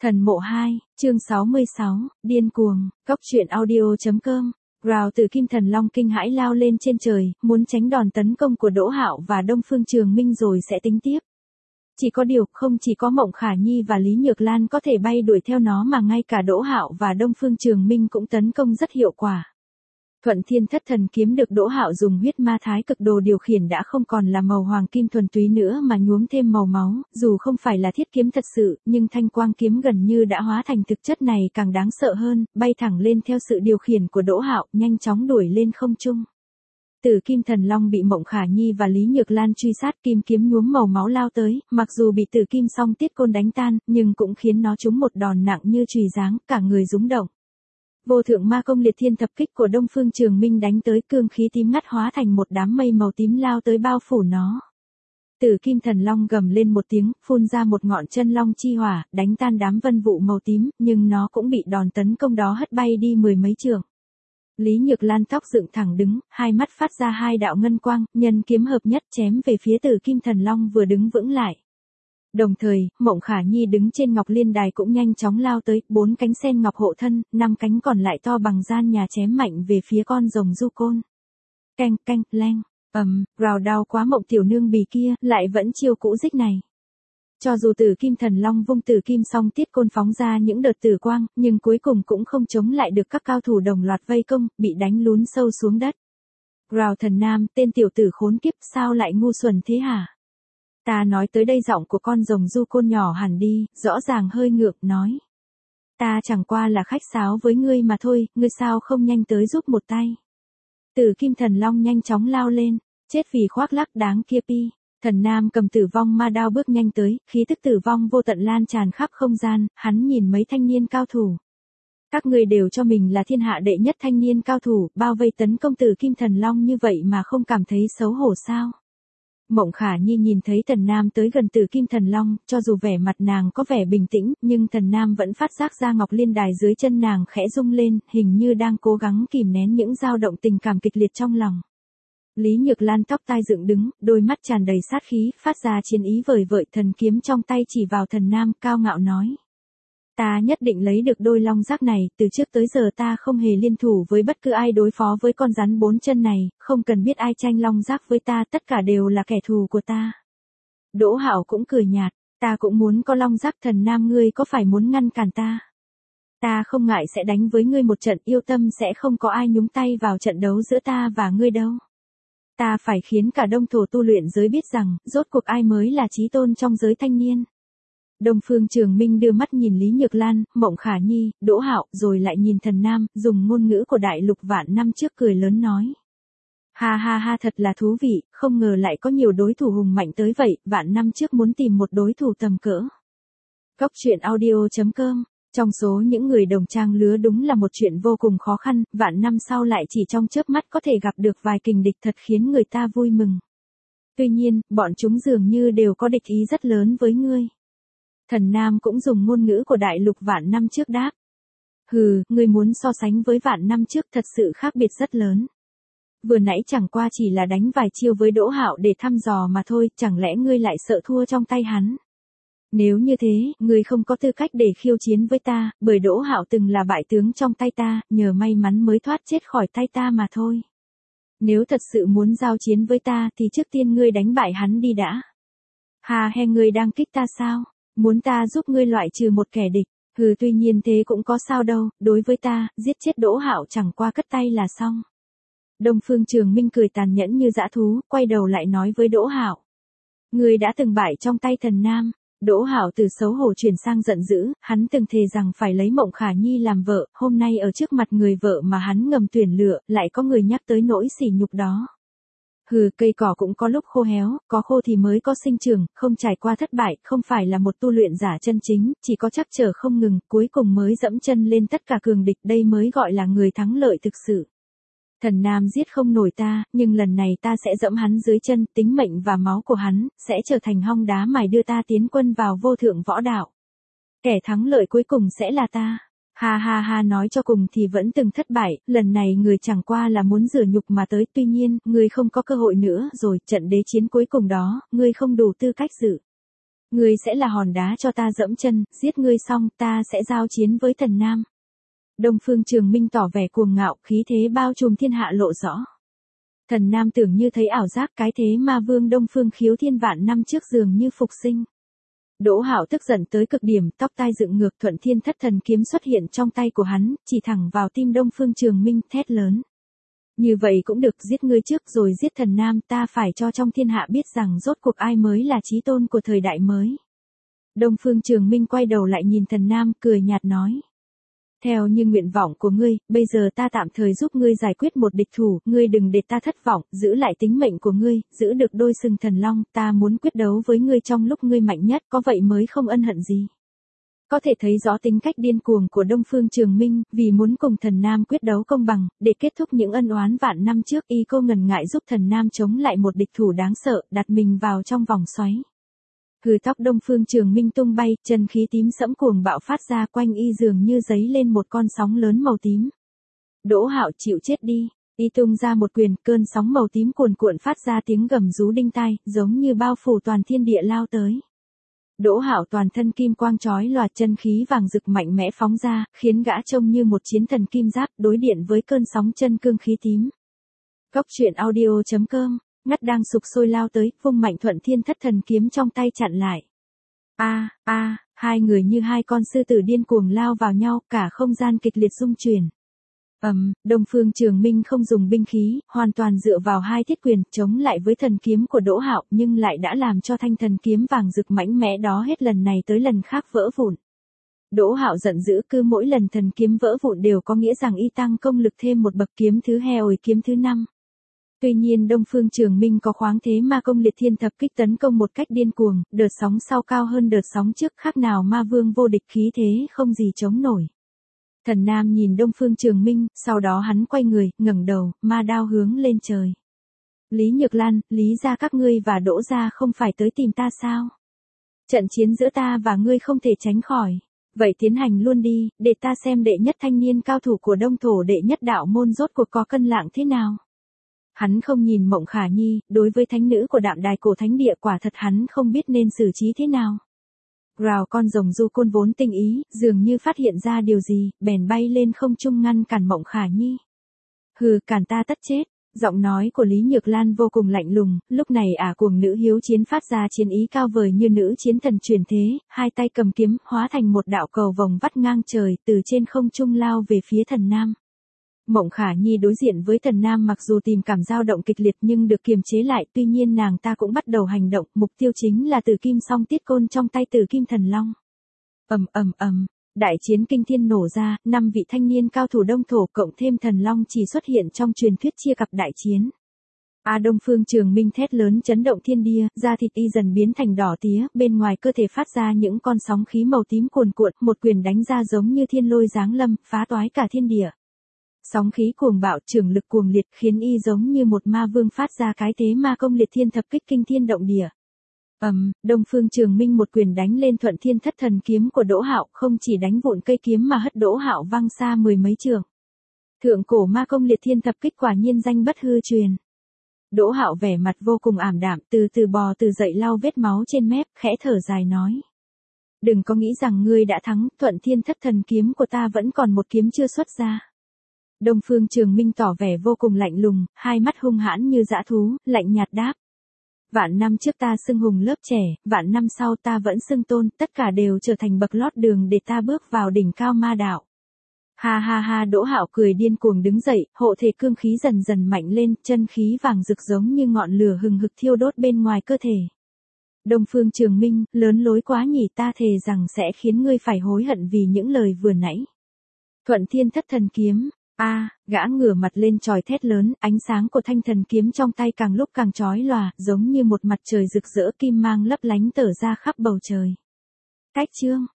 Thần mộ 2, chương 66, điên cuồng, cóc truyện audio.com. Rào Tử Kim Thần Long kinh hãi lao lên trên trời, muốn tránh đòn tấn công của Đỗ Hạo và Đông Phương Trường Minh rồi sẽ tính tiếp. Chỉ có điều, không chỉ có Mộng Khả Nhi và Lý Nhược Lan có thể bay đuổi theo nó mà ngay cả Đỗ Hạo và Đông Phương Trường Minh cũng tấn công rất hiệu quả. Thuận Thiên Thất Thần kiếm được Đỗ Hạo dùng huyết ma thái cực đồ điều khiển đã không còn là màu hoàng kim thuần túy nữa mà nhuốm thêm màu máu, dù không phải là thiết kiếm thật sự, nhưng thanh quang kiếm gần như đã hóa thành thực chất này càng đáng sợ hơn, bay thẳng lên theo sự điều khiển của Đỗ Hạo, nhanh chóng đuổi lên không trung. Tử Kim Thần Long bị Mộng Khả Nhi và Lý Nhược Lan truy sát, kim kiếm nhuốm màu máu lao tới, mặc dù bị Tử Kim Song Tiết Côn đánh tan, nhưng cũng khiến nó trúng một đòn nặng như chùy giáng, cả người rúng động. Vô thượng ma công liệt thiên thập kích của Đông Phương Trường Minh đánh tới, cương khí tím ngắt hóa thành một đám mây màu tím lao tới bao phủ nó. Tử Kim Thần Long gầm lên một tiếng, phun ra một ngọn chân long chi hỏa, đánh tan đám vân vụ màu tím, nhưng nó cũng bị đòn tấn công đó hất bay đi mười mấy trượng. Lý Nhược Lan tóc dựng thẳng đứng, hai mắt phát ra hai đạo ngân quang, nhân kiếm hợp nhất chém về phía Tử Kim Thần Long vừa đứng vững lại. Đồng thời, Mộng Khả Nhi đứng trên Ngọc Liên Đài cũng nhanh chóng lao tới, 4 cánh sen ngọc hộ thân, 5 cánh còn lại to bằng gian nhà chém mạnh về phía con rồng du côn. Canh canh, leng, rào đau quá Mộng tiểu nương bì kia, lại vẫn chiêu cũ dích này. Cho dù Tử Kim Thần Long vung Tử Kim Song Tiết Côn phóng ra những đợt tử quang, nhưng cuối cùng cũng không chống lại được các cao thủ đồng loạt vây công, bị đánh lún sâu xuống đất. Rào Thần Nam, tên tiểu tử khốn kiếp, sao lại ngu xuẩn thế hả? Ta nói tới đây giọng của con rồng du côn nhỏ hẳn đi, rõ ràng hơi ngược, nói. Ta chẳng qua là khách sáo với ngươi mà thôi, ngươi sao không nhanh tới giúp một tay. Tử Kim Thần Long nhanh chóng lao lên, chết vì khoác lác đáng kia pi. Thần Nam cầm tử vong ma đao bước nhanh tới, khí tức tử vong vô tận lan tràn khắp không gian, hắn nhìn mấy thanh niên cao thủ. Các ngươi đều cho mình là thiên hạ đệ nhất thanh niên cao thủ, bao vây tấn công Tử Kim Thần Long như vậy mà không cảm thấy xấu hổ sao? Mộng Khả Nhi nhìn thấy Thần Nam tới gần Tử Kim Thần Long, cho dù vẻ mặt nàng có vẻ bình tĩnh, nhưng Thần Nam vẫn phát giác ra Ngọc Liên Đài dưới chân nàng khẽ rung lên, hình như đang cố gắng kìm nén những dao động tình cảm kịch liệt trong lòng. Lý Nhược Lan tóc tai dựng đứng, đôi mắt tràn đầy sát khí, phát ra chiến ý vời vợi, thần kiếm trong tay chỉ vào Thần Nam, cao ngạo nói. Ta nhất định lấy được đôi long giác này, từ trước tới giờ ta không hề liên thủ với bất cứ ai đối phó với con rắn 4 chân này, không cần biết ai tranh long giác với ta, tất cả đều là kẻ thù của ta. Đỗ Hạo cũng cười nhạt, ta cũng muốn có long giác. Thần Nam, ngươi có phải muốn ngăn cản ta? Ta không ngại sẽ đánh với ngươi một trận, yêu tâm sẽ không có ai nhúng tay vào trận đấu giữa ta và ngươi đâu. Ta phải khiến cả đông thổ tu luyện giới biết rằng, rốt cuộc ai mới là chí tôn trong giới thanh niên. Đông Phương Trường Minh đưa mắt nhìn Lý Nhược Lan, Mộng Khả Nhi, Đỗ Hạo, rồi lại nhìn Thần Nam, dùng ngôn ngữ của đại lục vạn năm trước cười lớn nói. Ha ha ha, thật là thú vị, không ngờ lại có nhiều đối thủ hùng mạnh tới vậy, vạn năm trước muốn tìm một đối thủ tầm cỡ. Cóc truyện audio.com. Trong số những người đồng trang lứa đúng là một chuyện vô cùng khó khăn, vạn năm sau lại chỉ trong chớp mắt có thể gặp được vài kình địch, thật khiến người ta vui mừng. Tuy nhiên, bọn chúng dường như đều có địch ý rất lớn với ngươi. Thần Nam cũng dùng ngôn ngữ của đại lục vạn năm trước đáp. Hừ, ngươi muốn so sánh với vạn năm trước thật sự khác biệt rất lớn. Vừa nãy chẳng qua chỉ là đánh vài chiêu với Đỗ Hạo để thăm dò mà thôi, chẳng lẽ ngươi lại sợ thua trong tay hắn? Nếu như thế, ngươi không có tư cách để khiêu chiến với ta, bởi Đỗ Hạo từng là bại tướng trong tay ta, nhờ may mắn mới thoát chết khỏi tay ta mà thôi. Nếu thật sự muốn giao chiến với ta thì trước tiên ngươi đánh bại hắn đi đã. Hà he, ngươi đang kích ta sao? Muốn ta giúp ngươi loại trừ một kẻ địch? Hừ, tuy nhiên thế cũng có sao đâu, đối với ta, giết chết Đỗ Hạo chẳng qua cất tay là xong. Đông Phương Trường Minh cười tàn nhẫn như dã thú, quay đầu lại nói với Đỗ Hạo. Ngươi đã từng bại trong tay Thần Nam. Đỗ Hạo từ xấu hổ chuyển sang giận dữ, hắn từng thề rằng phải lấy Mộng Khả Nhi làm vợ, hôm nay ở trước mặt người vợ mà hắn ngầm tuyển lựa, lại có người nhắc tới nỗi sỉ nhục đó. Hừ, cây cỏ cũng có lúc khô héo, có khô thì mới có sinh trưởng, không trải qua thất bại, không phải là một tu luyện giả chân chính, chỉ có trắc trở không ngừng, cuối cùng mới dẫm chân lên tất cả cường địch, đây mới gọi là người thắng lợi thực sự. Thần Nam giết không nổi ta, nhưng lần này ta sẽ dẫm hắn dưới chân, tính mệnh và máu của hắn, sẽ trở thành hong đá mài đưa ta tiến quân vào vô thượng võ đạo. Kẻ thắng lợi cuối cùng sẽ là ta. Ha ha ha, nói cho cùng thì vẫn từng thất bại, lần này người chẳng qua là muốn rửa nhục mà tới, tuy nhiên, người không có cơ hội nữa rồi, trận đế chiến cuối cùng đó, người không đủ tư cách dự. Ngươi sẽ là hòn đá cho ta dẫm chân, giết ngươi xong ta sẽ giao chiến với thần nam. Đông Phương Trường Minh tỏ vẻ cuồng ngạo, khí thế bao trùm thiên hạ lộ rõ. Thần nam tưởng như thấy ảo giác, cái thế ma vương Đông Phương Khiếu Thiên vạn năm trước dường như phục sinh. Đỗ Hạo tức giận tới cực điểm, tóc tai dựng ngược, Thuận Thiên Thất Thần kiếm xuất hiện trong tay của hắn, chỉ thẳng vào tim Đông Phương Trường Minh, thét lớn. Như vậy cũng được, giết ngươi trước rồi giết thần nam, ta phải cho trong thiên hạ biết rằng rốt cuộc ai mới là chí tôn của thời đại mới. Đông Phương Trường Minh quay đầu lại nhìn thần nam, cười nhạt nói. Theo như nguyện vọng của ngươi, bây giờ ta tạm thời giúp ngươi giải quyết một địch thủ, ngươi đừng để ta thất vọng, giữ lại tính mệnh của ngươi, giữ được đôi sừng thần long, ta muốn quyết đấu với ngươi trong lúc ngươi mạnh nhất, có vậy mới không ân hận gì. Có thể thấy rõ tính cách điên cuồng của Đông Phương Trường Minh, vì muốn cùng thần nam quyết đấu công bằng, để kết thúc những ân oán vạn năm trước, y cô ngần ngại giúp thần nam chống lại một địch thủ đáng sợ, đặt mình vào trong vòng xoáy. Hừ, tóc Đông Phương Trường Minh tung bay, chân khí tím sẫm cuồng bạo phát ra, quanh y dường như giấy lên một con sóng lớn màu tím. Đỗ Hạo, chịu chết đi. Y tung ra một quyền, cơn sóng màu tím cuồn cuộn phát ra tiếng gầm rú đinh tai, giống như bao phủ toàn thiên địa lao tới. Đỗ Hạo toàn thân kim quang chói lòa, chân khí vàng rực mạnh mẽ phóng ra, khiến gã trông như một chiến thần kim giáp, đối điện với cơn sóng chân cương khí tím. Cốc truyện audio.com, ngắt đang sục sôi lao tới, vung mạnh Thuận Thiên Thất Thần kiếm trong tay chặn lại. Hai người như hai con sư tử điên cuồng lao vào nhau, cả không gian kịch liệt rung chuyển. Đông Phương Trường Minh không dùng binh khí, hoàn toàn dựa vào hai thiết quyền, chống lại với thần kiếm của Đỗ Hạo, nhưng lại đã làm cho thanh thần kiếm vàng rực mạnh mẽ đó hết lần này tới lần khác vỡ vụn. Đỗ Hạo giận dữ, cứ mỗi lần thần kiếm vỡ vụn đều có nghĩa rằng y tăng công lực thêm một bậc, kiếm thứ hồi kiếm thứ 5. Tuy nhiên Đông Phương Trường Minh có khoáng thế ma công liệt thiên thập kích tấn công một cách điên cuồng, đợt sóng sau cao hơn đợt sóng trước, khác nào ma vương vô địch, khí thế không gì chống nổi. Thần nam nhìn Đông Phương Trường Minh, sau đó hắn quay người, ngẩng đầu, ma đao hướng lên trời. Lý Nhược Lan, Lý gia các ngươi và Đỗ gia không phải tới tìm ta sao? Trận chiến giữa ta và ngươi không thể tránh khỏi. Vậy tiến hành luôn đi, để ta xem đệ nhất thanh niên cao thủ của Đông Thổ đệ nhất đạo môn rốt cuộc có cân lạng thế nào. Hắn không nhìn Mộng Khả Nhi, đối với thánh nữ của Đạm Đài Cổ Thánh Địa quả thật hắn không biết nên xử trí thế nào. Rào con rồng du côn vốn tinh ý, dường như phát hiện ra điều gì, bèn bay lên không trung ngăn cản Mộng Khả Nhi. Hừ, cản ta tất chết. Giọng nói của Lý Nhược Lan vô cùng lạnh lùng, lúc này cuồng nữ hiếu chiến phát ra chiến ý cao vời như nữ chiến thần truyền thế, hai tay cầm kiếm, hóa thành một đạo cầu vồng vắt ngang trời, từ trên không trung lao về phía thần nam. Mộng Khả Nhi đối diện với thần nam mặc dù tìm cảm dao động kịch liệt nhưng được kiềm chế lại, tuy nhiên nàng ta cũng bắt đầu hành động, mục tiêu chính là Tử Kim Song Tiết Côn trong tay Tử Kim Thần Long. Đại chiến kinh thiên nổ ra, 5 vị thanh niên cao thủ Đông Thổ cộng thêm thần long chỉ xuất hiện trong truyền thuyết chia cặp đại chiến. Đông Phương Trường Minh thét lớn chấn động thiên địa, da thịt y dần biến thành đỏ tía, bên ngoài cơ thể phát ra những con sóng khí màu tím cuồn cuộn, một quyền đánh ra giống như thiên lôi giáng lâm, phá toái cả thiên địa. Sóng khí cuồng bạo, trường lực cuồng liệt, khiến y giống như một ma vương phát ra cái thế ma công liệt thiên thập kích kinh thiên động địa. Đông Phương Trường Minh một quyền đánh lên Thuận Thiên Thất Thần kiếm của Đỗ Hạo, không chỉ đánh vụn cây kiếm mà hất Đỗ Hạo văng xa 10 mấy trượng. Thượng cổ ma công liệt thiên thập kích quả nhiên danh bất hư truyền. Đỗ Hạo vẻ mặt vô cùng ảm đạm, từ từ bò từ dậy lau vết máu trên mép, khẽ thở dài nói: "Đừng có nghĩ rằng ngươi đã thắng, Thuận Thiên Thất Thần kiếm của ta vẫn còn một kiếm chưa xuất ra." Đông Phương Trường Minh tỏ vẻ vô cùng lạnh lùng, hai mắt hung hãn như dã thú, lạnh nhạt đáp: "Vạn năm trước ta xưng hùng lớp trẻ, vạn năm sau ta vẫn xưng tôn, tất cả đều trở thành bậc lót đường để ta bước vào đỉnh cao ma đạo." Ha ha ha, Đỗ Hạo cười điên cuồng đứng dậy, hộ thể cương khí dần dần mạnh lên, chân khí vàng rực giống như ngọn lửa hừng hực thiêu đốt bên ngoài cơ thể. Đông Phương Trường Minh, lớn lối quá nhỉ, ta thề rằng sẽ khiến ngươi phải hối hận vì những lời vừa nãy. Thuận Thiên Thất Thần kiếm. Gã ngửa mặt lên chòi thét lớn, ánh sáng của thanh thần kiếm trong tay càng lúc càng chói lòa, giống như một mặt trời rực rỡ kim mang lấp lánh tở ra khắp bầu trời. Cách chương